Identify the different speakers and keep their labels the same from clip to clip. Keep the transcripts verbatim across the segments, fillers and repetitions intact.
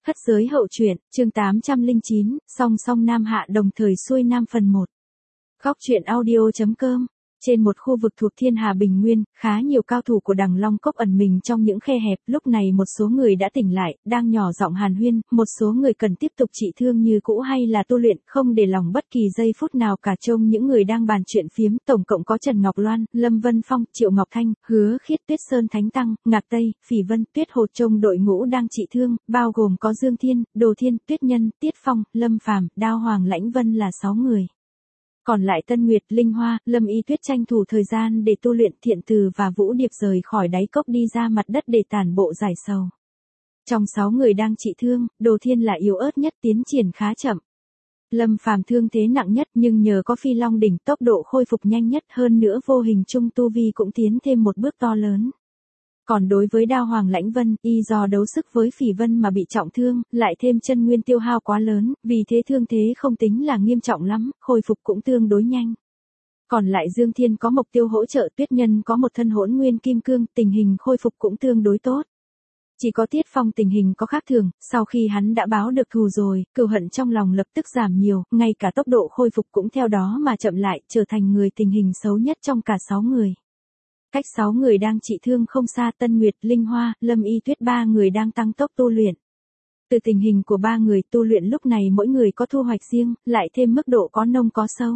Speaker 1: Thất giới hậu truyện, chương tám trăm lẻ chín, song song nam hạ đồng thời xuôi nam phần một. Góc truyện audio.com. Trên một khu vực thuộc Thiên Hà Bình Nguyên, khá nhiều cao thủ của Đằng Long Cốc ẩn mình trong những khe hẹp, lúc này một số người đã tỉnh lại, đang nhỏ giọng hàn huyên, một số người cần tiếp tục trị thương như cũ hay là tu luyện, không để lòng bất kỳ giây phút nào cả. Trông những người đang bàn chuyện phiếm, tổng cộng có Trần Ngọc Loan, Lâm Vân Phong, Triệu Ngọc Thanh, Hứa Khiết, Tuyết Sơn Thánh Tăng, Ngạc Tây, Phỉ Vân, Tuyết Hồ. Trông đội ngũ đang trị thương, bao gồm có Dương Thiên, Đồ Thiên, Tuyết Nhân, Tiết Phong, Lâm Phàm, Đao Hoàng Lãnh Vân là sáu người. Còn lại Tân Nguyệt, Linh Hoa, Lâm Y Tuyết tranh thủ thời gian để tu luyện. Thiện Từ và Vũ Điệp rời khỏi đáy cốc đi ra mặt đất để tản bộ giải sầu. Trong sáu người đang trị thương, Đồ Thiên là yếu ớt nhất, tiến triển khá chậm. Lâm Phàm thương thế nặng nhất, nhưng nhờ có Phi Long đỉnh tốc độ khôi phục nhanh nhất, hơn nữa vô hình trung tu vi cũng tiến thêm một bước to lớn. Còn đối với Đao Hoàng Lãnh Vân, y do đấu sức với Phỉ Vân mà bị trọng thương, lại thêm chân nguyên tiêu hao quá lớn, vì thế thương thế không tính là nghiêm trọng lắm, khôi phục cũng tương đối nhanh. Còn lại Dương Thiên có mục tiêu hỗ trợ, Tuyết Nhân có một thân hỗn nguyên kim cương, tình hình khôi phục cũng tương đối tốt. Chỉ có Tiết Phong tình hình có khác thường, sau khi hắn đã báo được thù rồi, cừu hận trong lòng lập tức giảm nhiều, ngay cả tốc độ khôi phục cũng theo đó mà chậm lại, trở thành người tình hình xấu nhất trong cả sáu người. Cách sáu người đang trị thương không xa, Tân Nguyệt, Linh Hoa, Lâm Y Tuyết ba người đang tăng tốc tu luyện. Từ tình hình của ba người tu luyện lúc này mỗi người có thu hoạch riêng, lại thêm mức độ có nông có sâu.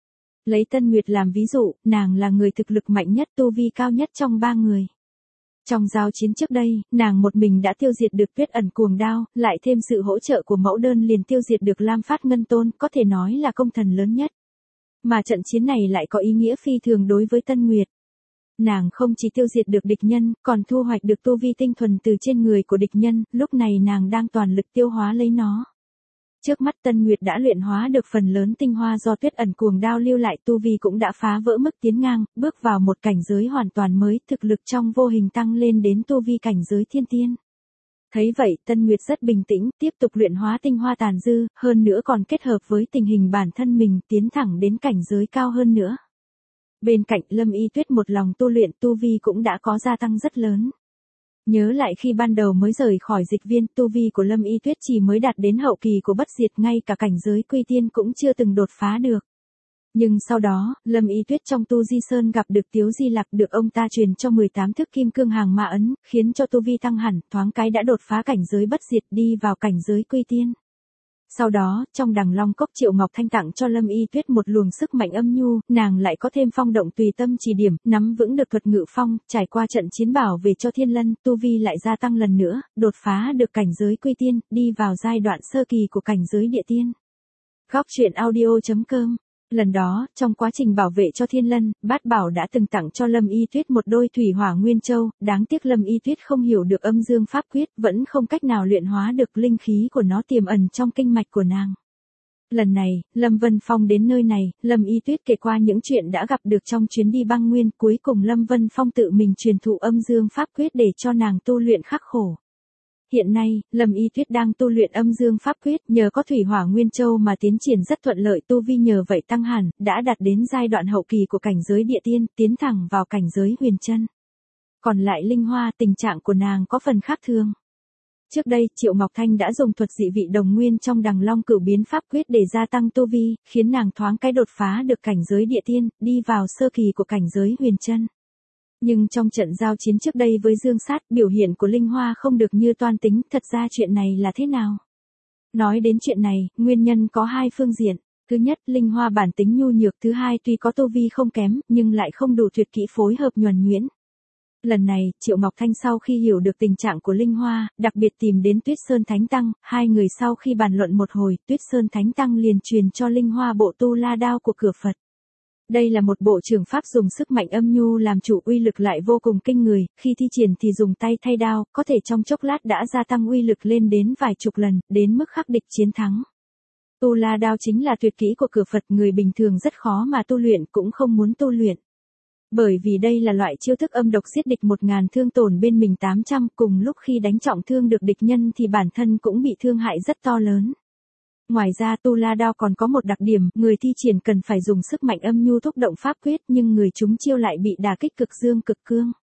Speaker 1: Lấy Tân Nguyệt làm ví dụ, nàng là người thực lực mạnh nhất, tu vi cao nhất trong ba người. Trong giao chiến trước đây, nàng một mình đã tiêu diệt được Tuyết Ẩn Cuồng Đao, lại thêm sự hỗ trợ của mẫu đơn liền tiêu diệt được Lam Phát Ngân Tôn, có thể nói là công thần lớn nhất. Mà trận chiến này lại có ý nghĩa phi thường đối với Tân Nguyệt. Nàng không chỉ tiêu diệt được địch nhân, còn thu hoạch được tu vi tinh thuần từ trên người của địch nhân, lúc này nàng đang toàn lực tiêu hóa lấy nó. Trước mắt Tân Nguyệt đã luyện hóa được phần lớn tinh hoa do Tuyết Ẩn Cuồng Đao lưu lại, tu vi cũng đã phá vỡ mức tiến ngang, bước vào một cảnh giới hoàn toàn mới, thực lực trong vô hình tăng lên đến tu vi cảnh giới thiên tiên. Thấy vậy, Tân Nguyệt rất bình tĩnh, tiếp tục luyện hóa tinh hoa tàn dư, hơn nữa còn kết hợp với tình hình bản thân mình, tiến thẳng đến cảnh giới cao hơn nữa. Bên cạnh Lâm Y Tuyết một lòng tu luyện, tu vi cũng đã có gia tăng rất lớn. Nhớ lại khi ban đầu mới rời khỏi dịch viên, tu vi của Lâm Y Tuyết chỉ mới đạt đến hậu kỳ của bất diệt, ngay cả cảnh giới quy tiên cũng chưa từng đột phá được. Nhưng sau đó, Lâm Y Tuyết trong tu di sơn gặp được Tiếu Di Lặc, được ông ta truyền cho mười tám thức kim cương hàng ma ấn, khiến cho tu vi tăng hẳn, thoáng cái đã đột phá cảnh giới bất diệt, đi vào cảnh giới quy tiên. Sau đó, trong Đằng Long Cốc, Triệu Ngọc Thanh tặng cho Lâm Y Tuyết một luồng sức mạnh âm nhu, nàng lại có thêm phong động tùy tâm chỉ điểm, nắm vững được thuật ngự phong, trải qua trận chiến bảo về cho Thiên Lân, tu vi lại gia tăng lần nữa, đột phá được cảnh giới quy tiên, đi vào giai đoạn sơ kỳ của cảnh giới địa tiên. Góc truyện audio.com. Lần đó, trong quá trình bảo vệ cho Thiên Lân, Bát Bảo đã từng tặng cho Lâm Y Tuyết một đôi thủy hỏa nguyên châu, đáng tiếc Lâm Y Tuyết không hiểu được âm dương pháp quyết, vẫn không cách nào luyện hóa được linh khí của nó tiềm ẩn trong kinh mạch của nàng. Lần này, Lâm Vân Phong đến nơi này, Lâm Y Tuyết kể qua những chuyện đã gặp được trong chuyến đi băng nguyên, cuối cùng Lâm Vân Phong tự mình truyền thụ âm dương pháp quyết để cho nàng tu luyện khắc khổ. Hiện nay, Lâm Y Tuyết đang tu luyện âm dương pháp quyết, nhờ có thủy hỏa nguyên châu mà tiến triển rất thuận lợi, tu vi nhờ vậy tăng hẳn, đã đạt đến giai đoạn hậu kỳ của cảnh giới địa tiên, tiến thẳng vào cảnh giới huyền chân. Còn lại Linh Hoa, tình trạng của nàng có phần khác thường. Trước đây, Triệu Ngọc Thanh đã dùng thuật dị vị đồng nguyên trong Đằng Long Cửu biến pháp quyết để gia tăng tu vi, khiến nàng thoáng cái đột phá được cảnh giới địa tiên, đi vào sơ kỳ của cảnh giới huyền chân. Nhưng trong trận giao chiến trước đây với Dương Sát, biểu hiện của Linh Hoa không được như toan tính, thật ra chuyện này là thế nào? Nói đến chuyện này, nguyên nhân có hai phương diện. Thứ nhất, Linh Hoa bản tính nhu nhược, thứ hai tuy có tu vi không kém, nhưng lại không đủ tuyệt kỹ phối hợp nhuần nhuyễn. Lần này, Triệu Ngọc Thanh sau khi hiểu được tình trạng của Linh Hoa, đặc biệt tìm đến Tuyết Sơn Thánh Tăng, hai người sau khi bàn luận một hồi, Tuyết Sơn Thánh Tăng liền truyền cho Linh Hoa bộ tu la đao của cửa Phật. Đây là một bộ trường pháp dùng sức mạnh âm nhu làm chủ, uy lực lại vô cùng kinh người, khi thi triển thì dùng tay thay đao, có thể trong chốc lát đã gia tăng uy lực lên đến vài chục lần, đến mức khắc địch chiến thắng. Tu la đao chính là tuyệt kỹ của cửa Phật, người bình thường rất khó mà tu luyện, cũng không muốn tu luyện. Bởi vì đây là loại chiêu thức âm độc, giết địch một ngàn thương tổn bên mình tám trăm, cùng lúc khi đánh trọng thương được địch nhân thì bản thân cũng bị thương hại rất to lớn. Ngoài ra tu la đao còn có một đặc điểm, người thi triển cần phải dùng sức mạnh âm nhu thúc động pháp quyết, nhưng người chúng chiêu lại bị đả kích cực dương cực cương.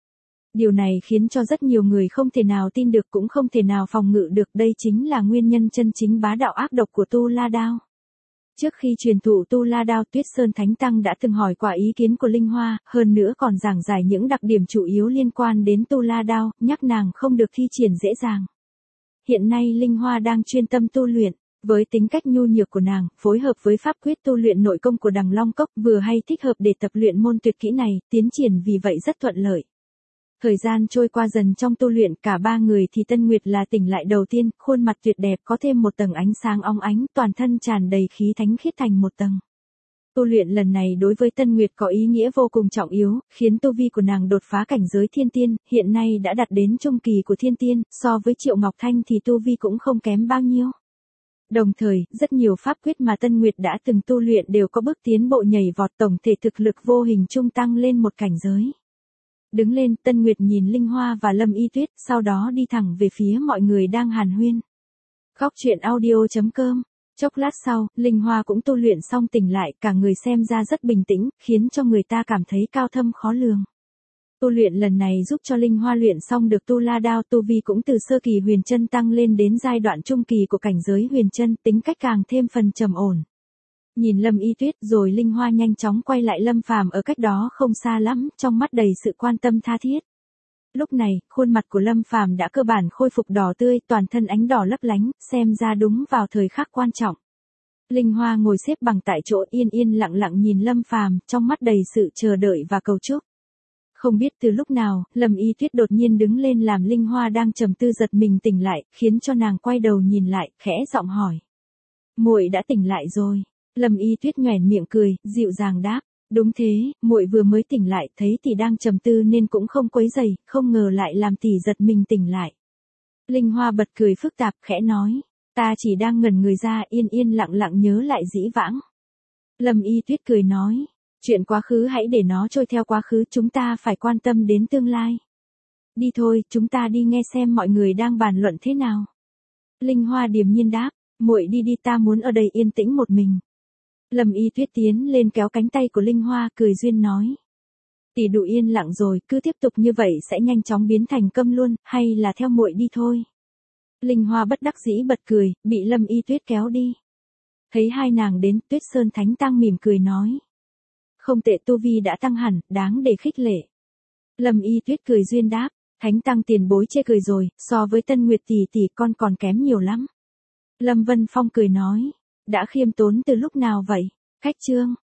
Speaker 1: Điều này khiến cho rất nhiều người không thể nào tin được cũng không thể nào phòng ngự được, đây chính là nguyên nhân chân chính bá đạo ác độc của Tu La Đao. Trước khi truyền thụ Tu La Đao, Tuyết Sơn Thánh Tăng đã từng hỏi qua ý kiến của Linh Hoa, hơn nữa còn giảng giải những đặc điểm chủ yếu liên quan đến Tu La Đao, nhắc nàng không được thi triển dễ dàng. Hiện nay Linh Hoa đang chuyên tâm tu luyện, với tính cách nhu nhược của nàng, phối hợp với pháp quyết tu luyện nội công của Đằng Long Cốc vừa hay thích hợp để tập luyện môn tuyệt kỹ này, tiến triển vì vậy rất thuận lợi. Thời gian trôi qua dần trong tu luyện, cả ba người thì Tân Nguyệt là tỉnh lại đầu tiên, khuôn mặt tuyệt đẹp có thêm một tầng ánh sáng óng ánh, toàn thân tràn đầy khí thánh khiết thành một tầng. Tu luyện lần này đối với Tân Nguyệt có ý nghĩa vô cùng trọng yếu, khiến tu vi của nàng đột phá cảnh giới thiên tiên, hiện nay đã đạt đến trung kỳ của thiên tiên, so với Triệu Ngọc Thanh thì tu vi cũng không kém bao nhiêu. Đồng thời, rất nhiều pháp quyết mà Tân Nguyệt đã từng tu luyện đều có bước tiến bộ nhảy vọt, tổng thể thực lực vô hình chung tăng lên một cảnh giới. Đứng lên, Tân Nguyệt nhìn Linh Hoa và Lâm Y Tuyết, sau đó đi thẳng về phía mọi người đang hàn huyên. Góc truyện audio chấm com. Chốc lát sau, Linh Hoa cũng tu luyện xong tỉnh lại, cả người xem ra rất bình tĩnh, khiến cho người ta cảm thấy cao thâm khó lường. Tu luyện lần này giúp cho Linh Hoa luyện xong được Tu La Đao, tu vi cũng từ sơ kỳ huyền chân tăng lên đến giai đoạn trung kỳ của cảnh giới huyền chân, tính cách càng thêm phần trầm ổn. Nhìn Lâm Y Tuyết rồi Linh Hoa nhanh chóng quay lại Lâm Phàm ở cách đó không xa lắm, trong mắt đầy sự quan tâm tha thiết. Lúc này, khuôn mặt của Lâm Phàm đã cơ bản khôi phục đỏ tươi, toàn thân ánh đỏ lấp lánh, xem ra đúng vào thời khắc quan trọng. Linh Hoa ngồi xếp bằng tại chỗ yên yên lặng lặng nhìn Lâm Phàm, trong mắt đầy sự chờ đợi và cầu chúc. Không biết từ lúc nào, Lâm Y Tuyết đột nhiên đứng lên làm Linh Hoa đang trầm tư giật mình tỉnh lại, khiến cho nàng quay đầu nhìn lại, khẽ giọng hỏi: "Muội đã tỉnh lại rồi?" Lâm Y Tuyết nhoẻn miệng cười, dịu dàng đáp: "Đúng thế, muội vừa mới tỉnh lại, thấy tỷ đang trầm tư nên cũng không quấy rầy, không ngờ lại làm tỷ giật mình tỉnh lại." Linh Hoa bật cười phức tạp, khẽ nói: "Ta chỉ đang ngẩn người ra, yên yên lặng lặng nhớ lại dĩ vãng." Lâm Y Tuyết cười nói: "Chuyện quá khứ hãy để nó trôi theo quá khứ, chúng ta phải quan tâm đến tương lai. Đi thôi, chúng ta đi nghe xem mọi người đang bàn luận thế nào." Linh Hoa điềm nhiên đáp: "Muội đi đi, ta muốn ở đây yên tĩnh một mình." Lâm Y Tuyết tiến lên kéo cánh tay của Linh Hoa, cười duyên nói: "Tỷ đủ yên lặng rồi, cứ tiếp tục như vậy sẽ nhanh chóng biến thành câm luôn, hay là theo muội đi thôi." Linh Hoa bất đắc dĩ bật cười, bị Lâm Y Tuyết kéo đi. Thấy hai nàng đến, Tuyết Sơn Thánh Tăng mỉm cười nói: "Không tệ, tu vi đã tăng hẳn, đáng để khích lệ." Lâm Y Tuyết cười duyên đáp: "Thánh Tăng tiền bối chê cười rồi, so với Tân Nguyệt tỷ tỷ con còn kém nhiều lắm." Lâm Vân Phong cười nói: "Đã khiêm tốn từ lúc nào vậy?" Khách chương